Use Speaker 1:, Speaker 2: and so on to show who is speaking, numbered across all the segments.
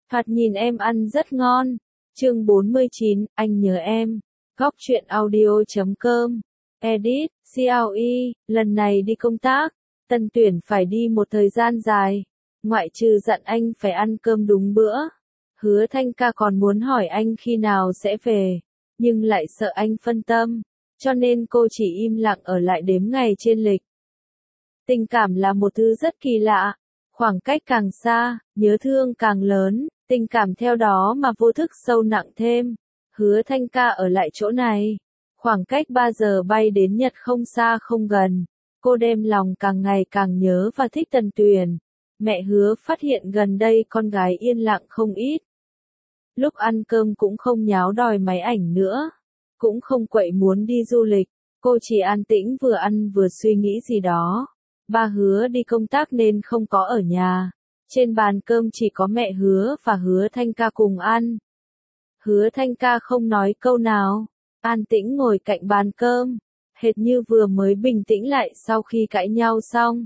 Speaker 1: Thoạt nhìn em ăn rất ngon. Chương 49, anh nhớ em. Góc truyện audio.com. Edit, CLE, lần này đi công tác, Tân Tuyển phải đi một thời gian dài. Ngoại trừ dặn anh phải ăn cơm đúng bữa. Hứa Thanh Ca còn muốn hỏi anh khi nào sẽ về, nhưng lại sợ anh phân tâm, cho nên cô chỉ im lặng ở lại đếm ngày trên lịch. Tình cảm là một thứ rất kỳ lạ, khoảng cách càng xa, nhớ thương càng lớn, tình cảm theo đó mà vô thức sâu nặng thêm. Hứa Thanh Ca ở lại chỗ này, khoảng cách 3 giờ bay đến Nhật không xa không gần, cô đem lòng càng ngày càng nhớ và thích Tần Tuyền. Mẹ Hứa phát hiện gần đây con gái yên lặng không ít. Lúc ăn cơm cũng không nháo đòi máy ảnh nữa, cũng không quậy muốn đi du lịch, cô chỉ an tĩnh vừa ăn vừa suy nghĩ gì đó. Ba Hứa đi công tác nên không có ở nhà, trên bàn cơm chỉ có mẹ Hứa và Hứa Thanh Ca cùng ăn. Hứa Thanh Ca không nói câu nào, an tĩnh ngồi cạnh bàn cơm, hệt như vừa mới bình tĩnh lại sau khi cãi nhau xong.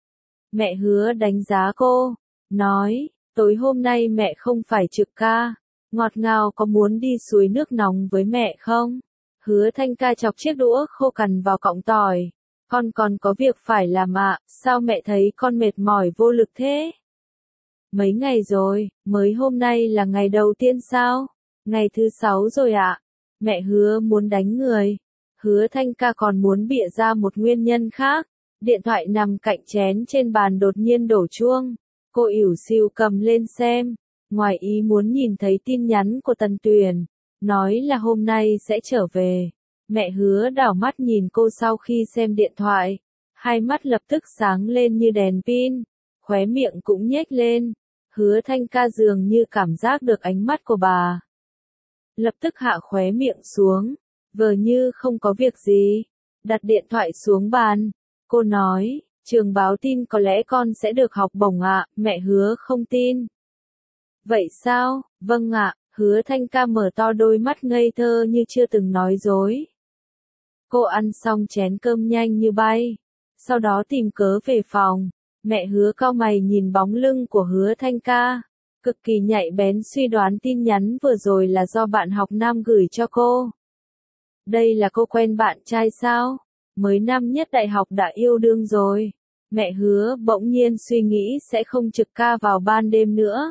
Speaker 1: Mẹ Hứa đánh giá cô, nói, tối hôm nay mẹ không phải trực ca, ngọt ngào có muốn đi suối nước nóng với mẹ không? Hứa Thanh Ca chọc chiếc đũa khô cằn vào cọng tỏi, con còn có việc phải làm ạ, sao mẹ thấy con mệt mỏi vô lực thế? Mấy ngày rồi, mới hôm nay là ngày đầu tiên sao? Ngày thứ 6 rồi ạ. Mẹ Hứa muốn đánh người. Hứa Thanh Ca còn muốn bịa ra một nguyên nhân khác. Điện thoại nằm cạnh chén trên bàn đột nhiên đổ chuông. Cô ỉu xìu cầm lên xem. Ngoài ý muốn nhìn thấy tin nhắn của Tần Tuyền, nói là hôm nay sẽ trở về. Mẹ Hứa đảo mắt nhìn cô sau khi xem điện thoại. Hai mắt lập tức sáng lên như đèn pin. Khóe miệng cũng nhếch lên. Hứa Thanh Ca dường như cảm giác được ánh mắt của bà. Lập tức hạ khóe miệng xuống, vờ như không có việc gì, đặt điện thoại xuống bàn. Cô nói, trường báo tin có lẽ con sẽ được học bổng ạ, mẹ Hứa không tin. Vậy sao, vâng ạ, Hứa Thanh Ca mở to đôi mắt ngây thơ như chưa từng nói dối. Cô ăn xong chén cơm nhanh như bay, sau đó tìm cớ về phòng. Mẹ Hứa cau mày nhìn bóng lưng của Hứa Thanh Ca, cực kỳ nhạy bén suy đoán tin nhắn vừa rồi là do bạn học nam gửi cho cô. Đây là cô quen bạn trai sao? Mới năm nhất đại học đã yêu đương rồi. Mẹ Hứa bỗng nhiên suy nghĩ sẽ không trực ca vào ban đêm nữa.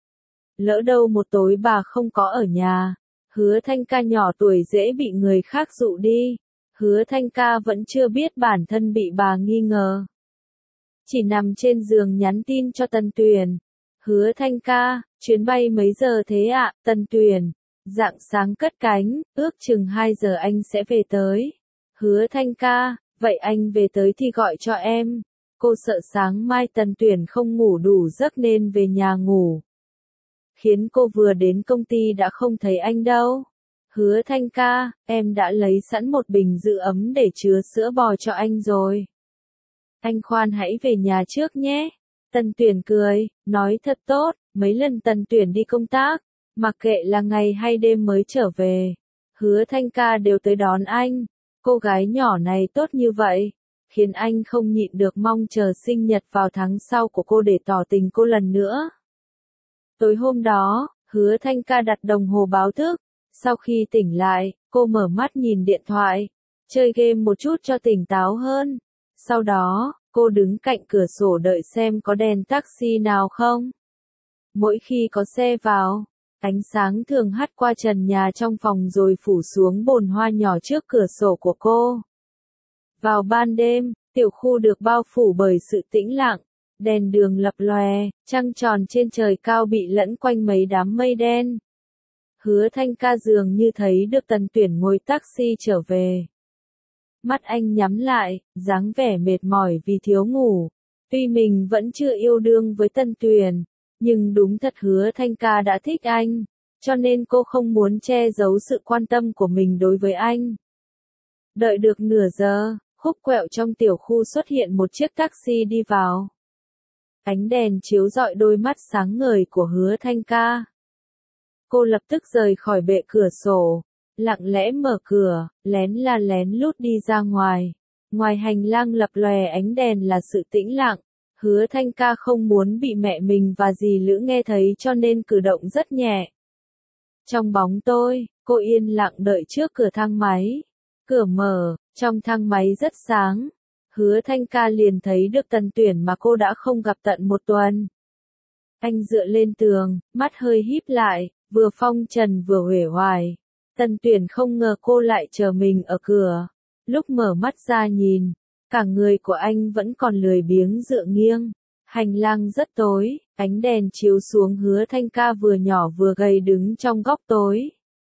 Speaker 1: Lỡ đâu một tối bà không có ở nhà, Hứa Thanh Ca nhỏ tuổi dễ bị người khác dụ đi. Hứa Thanh Ca vẫn chưa biết bản thân bị bà nghi ngờ. Chỉ nằm trên giường nhắn tin cho Tần Tuyền. Hứa Thanh Ca, chuyến bay mấy giờ thế ạ? Tần Tuyền, rạng sáng cất cánh, ước chừng 2 giờ anh sẽ về tới. Hứa Thanh Ca, vậy anh về tới thì gọi cho em. Cô sợ sáng mai Tần Tuyền không ngủ đủ giấc nên về nhà ngủ. Khiến cô vừa đến công ty đã không thấy anh đâu. Hứa Thanh Ca, em đã lấy sẵn một bình giữ ấm để chứa sữa bò cho anh rồi. Anh khoan hãy về nhà trước nhé. Tần Tuyển cười, nói thật tốt, mấy lần Tần Tuyển đi công tác, mặc kệ là ngày hay đêm mới trở về, Hứa Thanh Ca đều tới đón anh. Cô gái nhỏ này tốt như vậy, khiến anh không nhịn được mong chờ sinh nhật vào tháng sau của cô để tỏ tình cô lần nữa. Tối hôm đó, Hứa Thanh Ca đặt đồng hồ báo thức, sau khi tỉnh lại, cô mở mắt nhìn điện thoại, chơi game một chút cho tỉnh táo hơn. Sau đó, cô đứng cạnh cửa sổ đợi xem có đèn taxi nào không. Mỗi khi có xe vào, ánh sáng thường hắt qua trần nhà trong phòng rồi phủ xuống bồn hoa nhỏ trước cửa sổ của cô. Vào ban đêm, tiểu khu được bao phủ bởi sự tĩnh lặng, đèn đường lập lòe, trăng tròn trên trời cao bị lẫn quanh mấy đám mây đen. Hứa Thanh Ca dường như thấy được Tần Tuyển ngồi taxi trở về. Mắt anh nhắm lại, dáng vẻ mệt mỏi vì thiếu ngủ. Tuy mình vẫn chưa yêu đương với Tần Tuyền, nhưng đúng thật Hứa Thanh Ca đã thích anh, cho nên cô không muốn che giấu sự quan tâm của mình đối với anh. Đợi được nửa giờ, khúc quẹo trong tiểu khu xuất hiện một chiếc taxi đi vào. Ánh đèn chiếu rọi đôi mắt sáng ngời của Hứa Thanh Ca. Cô lập tức rời khỏi bệ cửa sổ, lặng lẽ mở cửa, lén la lén lút đi ra ngoài. Ngoài hành lang lập lòe ánh đèn là sự tĩnh lặng. Hứa Thanh Ca không muốn bị mẹ mình và dì Lữ nghe thấy cho nên cử động rất nhẹ. Trong bóng tối, cô yên lặng đợi trước cửa thang máy. Cửa mở, trong thang máy rất sáng. Hứa Thanh Ca liền thấy được Tần Tuyển mà cô đã không gặp tận một tuần. Anh dựa lên tường, mắt hơi híp lại, vừa phong trần vừa uể oải. Tần Tuyển không ngờ cô lại chờ mình ở cửa. Lúc mở mắt ra nhìn, cả người của anh vẫn còn lười biếng dựa nghiêng. Hành lang rất tối, ánh đèn chiếu xuống Hứa Thanh Ca vừa nhỏ vừa gầy đứng trong góc tối.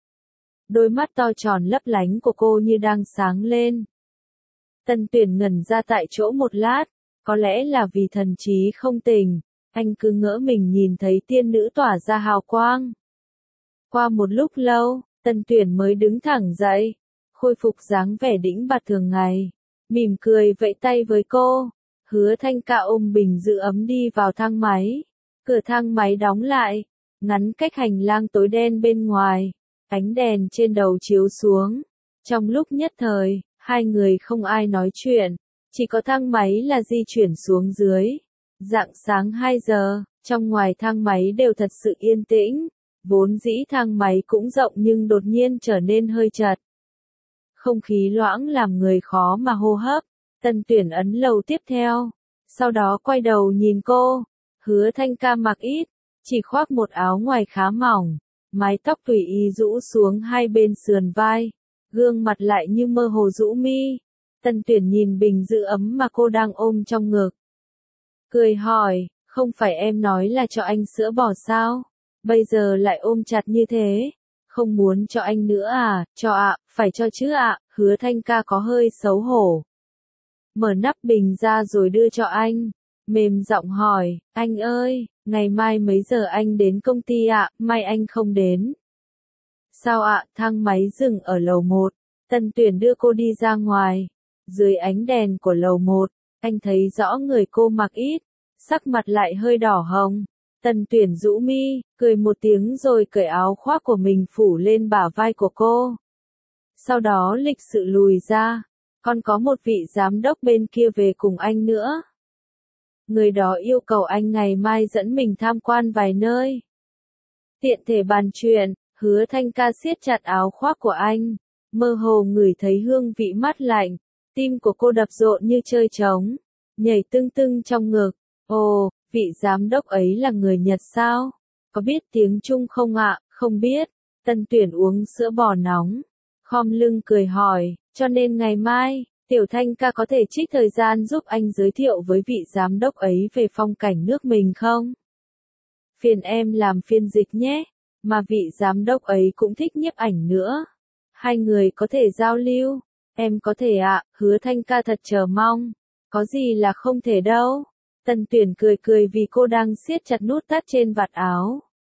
Speaker 1: Đôi mắt to tròn lấp lánh của cô như đang sáng lên. Tần Tuyển ngẩn ra tại chỗ một lát, có lẽ là vì thần trí không tỉnh, anh cứ ngỡ mình nhìn thấy tiên nữ tỏa ra hào quang. Qua một lúc lâu, Tần Tuyển mới đứng thẳng dậy, khôi phục dáng vẻ đĩnh bạt thường ngày, mỉm cười vẫy tay với cô. Hứa Thanh Ca ôm bình giữ ấm đi vào thang máy. Cửa thang máy đóng lại, ngắn cách hành lang tối đen bên ngoài, ánh đèn trên đầu chiếu xuống. Trong lúc nhất thời, hai người không ai nói chuyện, chỉ có thang máy là di chuyển xuống dưới. Rạng sáng 2 giờ, trong ngoài thang máy đều thật sự yên tĩnh, vốn dĩ thang máy cũng rộng nhưng đột nhiên trở nên hơi chật. Không khí loãng làm người khó mà hô hấp. Tần Tuyển ấn lầu tiếp theo, sau đó quay đầu nhìn cô. Hứa Thanh Ca mặc ít, chỉ khoác một áo ngoài khá mỏng, mái tóc tùy ý rũ xuống hai bên sườn vai, gương mặt lại như mơ hồ rũ mi. Tần Tuyển nhìn bình giữ ấm mà cô đang ôm trong ngực, cười hỏi, không phải em nói là cho anh sữa bò sao? Bây giờ lại ôm chặt như thế. Không muốn cho anh nữa à? Cho ạ, phải cho chứ ạ. Hứa Thanh Ca có hơi xấu hổ. Mở nắp bình ra rồi đưa cho anh. Mềm giọng hỏi, anh ơi, ngày mai mấy giờ anh đến công ty ạ? Mai anh không đến. Sao ạ? Thang máy dừng ở lầu 1. Tần Tuyển đưa cô đi ra ngoài. Dưới ánh đèn của lầu 1, anh thấy rõ người cô mặc ít, sắc mặt lại hơi đỏ hồng. Tần Tuyển rũ mi, cười một tiếng rồi cởi áo khoác của mình phủ lên bả vai của cô. Sau đó lịch sự lùi ra, còn có một vị giám đốc bên kia về cùng anh nữa. Người đó yêu cầu anh ngày mai dẫn mình tham quan vài nơi. Tiện thể bàn chuyện, Hứa Thanh Ca siết chặt áo khoác của anh, mơ hồ ngửi thấy hương vị mát lạnh, tim của cô đập rộn như chơi trống, nhảy tưng tưng trong ngực. Ồ, vị giám đốc ấy là người Nhật sao? Có biết tiếng Trung không ạ? Không biết. Tần Tuyển uống sữa bò nóng, khom lưng cười hỏi, cho nên ngày mai, Tiểu Thanh Ca có thể trích thời gian giúp anh giới thiệu với vị giám đốc ấy về phong cảnh nước mình không? Phiền em làm phiên dịch nhé, mà vị giám đốc ấy cũng thích nhiếp ảnh nữa. Hai người có thể giao lưu, em có thể ạ. Hứa Thanh Ca thật chờ mong, có gì là không thể đâu. Tần Tuyển cười cười vì cô đang siết chặt nút thắt trên vạt áo.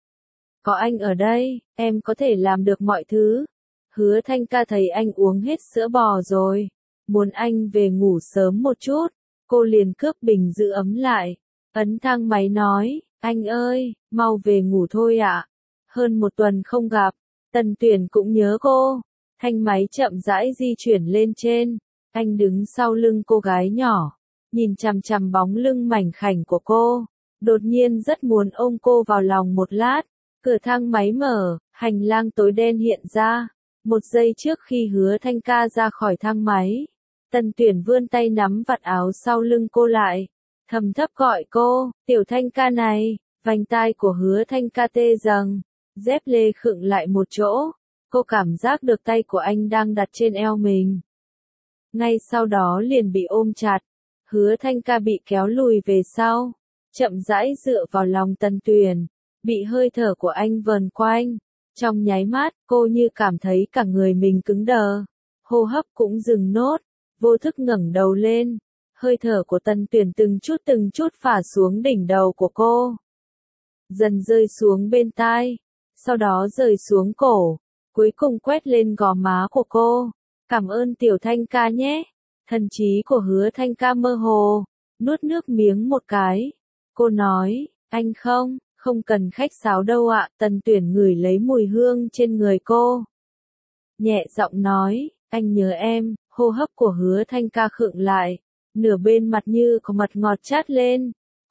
Speaker 1: Có anh ở đây, em có thể làm được mọi thứ. Hứa Thanh Ca thấy anh uống hết sữa bò rồi, muốn anh về ngủ sớm một chút, cô liền cướp bình giữ ấm lại, ấn thang máy nói, anh ơi, mau về ngủ thôi ạ. Hơn một tuần không gặp, Tần Tuyển cũng nhớ cô. Thanh máy chậm rãi di chuyển lên trên, anh đứng sau lưng cô gái nhỏ, nhìn chằm chằm bóng lưng mảnh khảnh của cô, đột nhiên rất muốn ôm cô vào lòng một lát. Cửa thang máy mở, hành lang tối đen hiện ra. Một giây trước khi Hứa Thanh Ca ra khỏi thang máy, Tần Tuyển vươn tay nắm vạt áo sau lưng cô lại, thầm thấp gọi cô, Tiểu Thanh Ca này. Vành tai của Hứa Thanh Ca tê dần, dép lê khựng lại một chỗ, cô cảm giác được tay của anh đang đặt trên eo mình. Ngay sau đó liền bị ôm chặt, Hứa Thanh Ca bị kéo lùi về sau, chậm rãi dựa vào lòng Tần Tuyển, bị hơi thở của anh vờn quanh. Trong nháy mắt, cô như cảm thấy cả người mình cứng đờ, hô hấp cũng dừng nốt, vô thức ngẩng đầu lên, hơi thở của Tần Tuyển từng chút phả xuống đỉnh đầu của cô, dần rơi xuống bên tai, sau đó rơi xuống cổ, cuối cùng quét lên gò má của cô. Cảm ơn Tiểu Thanh Ca nhé. Thần trí của Hứa Thanh Ca mơ hồ, nuốt nước miếng một cái. Cô nói, anh không cần khách sáo đâu ạ. Tần Tuyển ngửi lấy mùi hương trên người cô, nhẹ giọng nói, anh nhớ em. Hô hấp của Hứa Thanh Ca khựng lại, nửa bên mặt như có mật ngọt chát lên,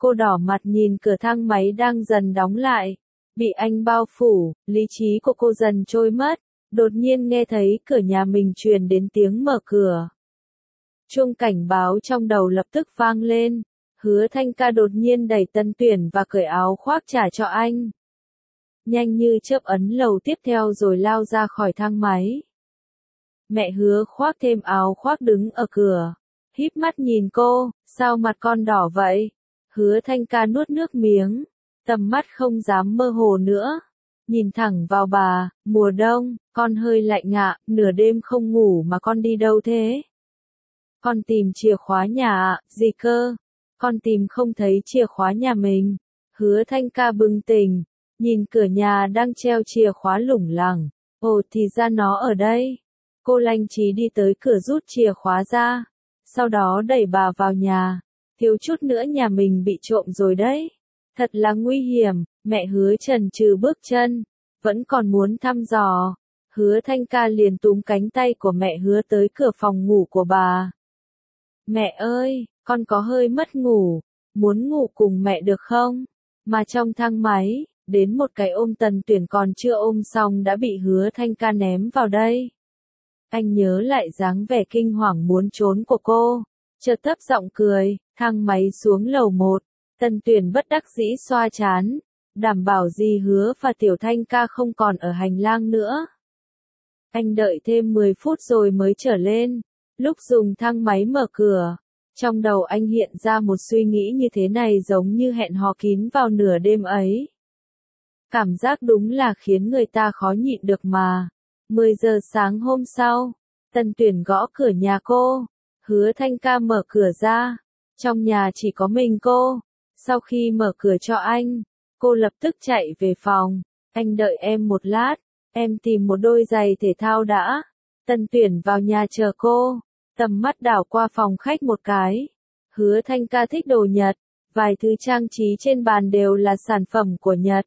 Speaker 1: Cô đỏ mặt nhìn cửa thang máy đang dần đóng lại. Bị anh bao phủ, lý trí của cô dần trôi mất. Đột nhiên nghe thấy cửa nhà mình truyền đến tiếng mở cửa. Chuông cảnh báo trong đầu lập tức vang lên. Hứa Thanh Ca đột nhiên đẩy Tân Tuyển và cởi áo khoác trả cho anh. Nhanh như chớp ấn lầu tiếp theo rồi lao ra khỏi thang máy. Mẹ Hứa khoác thêm áo khoác đứng ở cửa. Híp mắt nhìn cô, sao mặt con đỏ vậy? Hứa Thanh Ca nuốt nước miếng. Tầm mắt không dám mơ hồ nữa. Nhìn thẳng vào bà, mùa đông, con hơi lạnh ạ, nửa đêm không ngủ mà con đi đâu thế? Con tìm chìa khóa nhà ạ, gì cơ? Con tìm không thấy chìa khóa nhà mình. Hứa Thanh Ca bừng tỉnh, nhìn cửa nhà đang treo chìa khóa lủng lẳng. Ồ thì ra nó ở đây. Cô lanh trí đi tới cửa rút chìa khóa ra. Sau đó đẩy bà vào nhà. Thiếu chút nữa nhà mình bị trộm rồi đấy. Thật là nguy hiểm, mẹ Hứa chần chừ bước chân. Vẫn còn muốn thăm dò. Hứa Thanh Ca liền túm cánh tay của mẹ Hứa tới cửa phòng ngủ của bà. Mẹ ơi, con có hơi mất ngủ, muốn ngủ cùng mẹ được không? Mà trong thang máy, đến một cái ôm Tần Tuyển còn chưa ôm xong đã bị Hứa Thanh Ca ném vào đây. Anh nhớ lại dáng vẻ kinh hoàng muốn trốn của cô, chợt thấp giọng cười, thang máy xuống lầu 1, Tần Tuyển bất đắc dĩ xoa trán, đảm bảo gì Hứa và Tiểu Thanh Ca không còn ở hành lang nữa. Anh đợi thêm 10 phút rồi mới trở lên. Lúc dùng thang máy mở cửa, trong đầu anh hiện ra một suy nghĩ như thế này giống như hẹn hò kín vào nửa đêm ấy. Cảm giác đúng là khiến người ta khó nhịn được mà. 10 giờ sáng hôm sau, Tần Tuyển gõ cửa nhà cô. Hứa Thanh Ca mở cửa ra. Trong nhà chỉ có mình cô. Sau khi mở cửa cho anh, cô lập tức chạy về phòng. Anh đợi em một lát, em tìm một đôi giày thể thao đã. Tần Tuyển vào nhà chờ cô. Tầm mắt đảo qua phòng khách một cái. Hứa Thanh Ca thích đồ Nhật. Vài thứ trang trí trên bàn đều là sản phẩm của Nhật.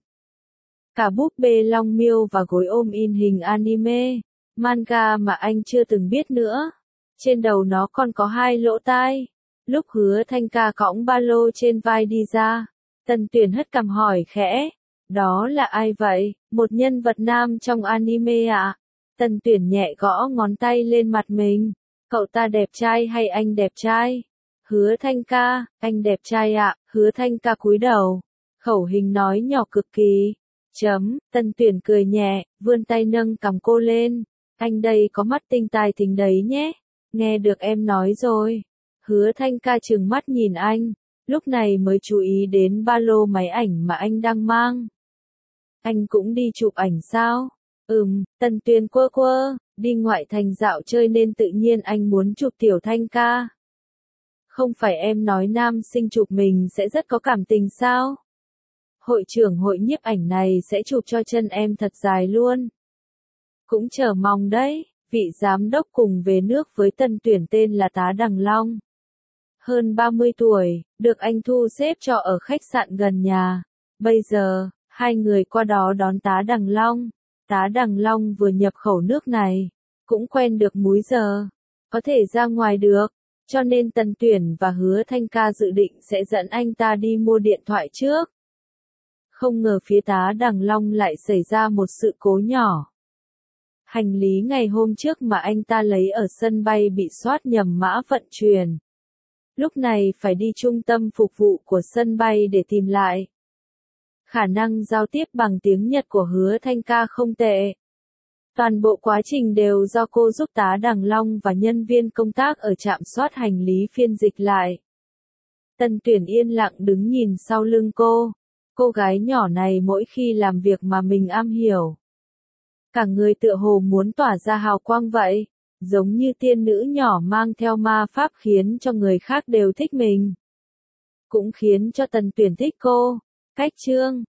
Speaker 1: Cả búp bê long miêu và gối ôm in hình anime, manga mà anh chưa từng biết nữa. Trên đầu nó còn có 2 lỗ tai. Lúc Hứa Thanh Ca cõng ba lô trên vai đi ra, Tần Tuyển hất cằm hỏi khẽ. Đó là ai vậy? Một nhân vật nam trong anime ạ? Tần Tuyển nhẹ gõ ngón tay lên mặt mình. Cậu ta đẹp trai hay anh đẹp trai? Hứa Thanh Ca, anh đẹp trai ạ. Hứa Thanh Ca cúi đầu. Khẩu hình nói nhỏ cực kỳ. Tần Tuyển cười nhẹ, vươn tay nâng cằm cô lên. Anh đây có mắt tinh tai tính đấy nhé. Nghe được em nói rồi. Hứa Thanh Ca trừng mắt nhìn anh. Lúc này mới chú ý đến ba lô máy ảnh mà anh đang mang. Anh cũng đi chụp ảnh sao? Tần Tuyển quơ quơ, đi ngoại thành dạo chơi nên tự nhiên anh muốn chụp Tiểu Thanh Ca. Không phải em nói nam sinh chụp mình sẽ rất có cảm tình sao? Hội trưởng hội nhiếp ảnh này sẽ chụp cho chân em thật dài luôn. Cũng chờ mong đấy, vị giám đốc cùng về nước với Tần Tuyển tên là Tá Đằng Long. Hơn 30 tuổi, được anh thu xếp cho ở khách sạn gần nhà. Bây giờ, hai người qua đó đón Tá Đằng Long. Tá Đằng Long vừa nhập khẩu nước này, cũng quen được múi giờ, có thể ra ngoài được, cho nên Tần Tuyển và Hứa Thanh Ca dự định sẽ dẫn anh ta đi mua điện thoại trước. Không ngờ phía Tá Đằng Long lại xảy ra một sự cố nhỏ. Hành lý ngày hôm trước mà anh ta lấy ở sân bay bị soát nhầm mã vận chuyển. Lúc này phải đi trung tâm phục vụ của sân bay để tìm lại. Khả năng giao tiếp bằng tiếng Nhật của Hứa Thanh Ca không tệ. Toàn bộ quá trình đều do cô giúp Tá Đằng Long và nhân viên công tác ở trạm soát hành lý phiên dịch lại. Tần Tuyển yên lặng đứng nhìn sau lưng cô. Cô gái nhỏ này mỗi khi làm việc mà mình am hiểu. Cả người tựa hồ muốn tỏa ra hào quang vậy. Giống như tiên nữ nhỏ mang theo ma pháp khiến cho người khác đều thích mình. Cũng khiến cho Tần Tuyển thích cô. Cách chương